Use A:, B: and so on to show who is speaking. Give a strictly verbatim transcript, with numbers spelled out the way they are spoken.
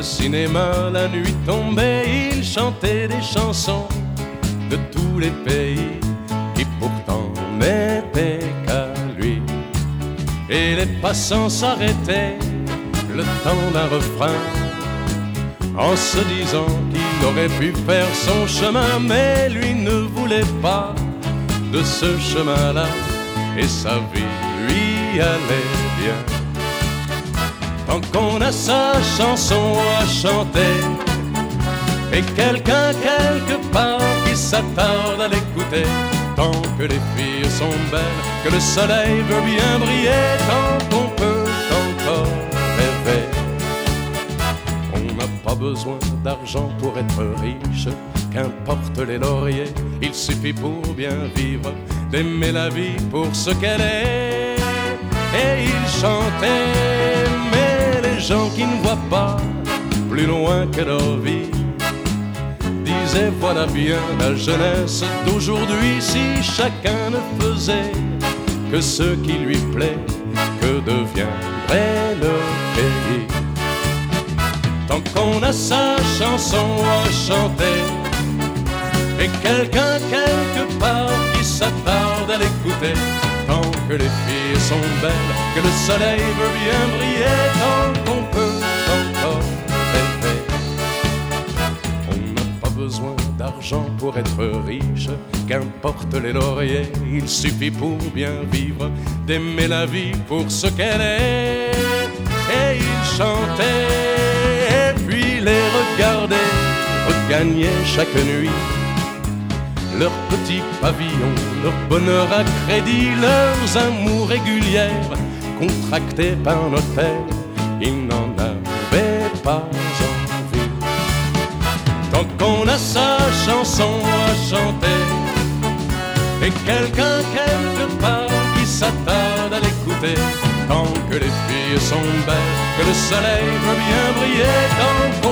A: cinéma, la nuit tombée, il chantait des chansons de tous les pays qui pourtant n'étaient qu'à lui. Et les passants s'arrêtaient le temps d'un refrain en se disant qu'il aurait pu faire son chemin, mais lui ne voulait pas de ce chemin-là et sa vie lui allait bien. Tant qu'on a sa chanson à chanter et quelqu'un quelque part qui s'attarde à l'écouter, tant que les filles sont belles, que le soleil veut bien briller, tant qu'on peut encore rêver. On n'a pas besoin d'argent pour être riche, qu'importe les lauriers, il suffit pour bien vivre d'aimer la vie pour ce qu'elle est. Et il chantait, mais les gens qui ne voient pas plus loin que leur vie disaient voilà bien la jeunesse d'aujourd'hui, si chacun ne faisait que ce qui lui plaît, que deviendrait le pays. Tant qu'on a sa chanson à chanter et quelqu'un quelque part qui s'attarde à l'écouter, tant que les filles sont belles, que le soleil veut bien briller, tant qu'on peut encore rêver. On n'a pas besoin d'argent pour être riche, qu'importe les lauriers, il suffit pour bien vivre d'aimer la vie pour ce qu'elle est. Et il chantait, et puis les regarder regagner chaque nuit leurs petits pavillons, leur bonheur à crédit, leurs amours régulières contractés par notaire, ils n'en avaient pas envie. Tant qu'on a sa chanson à chanter et quelqu'un quelque part qui s'attarde à l'écouter, tant que les filles sont belles, que le soleil veut bien briller, tant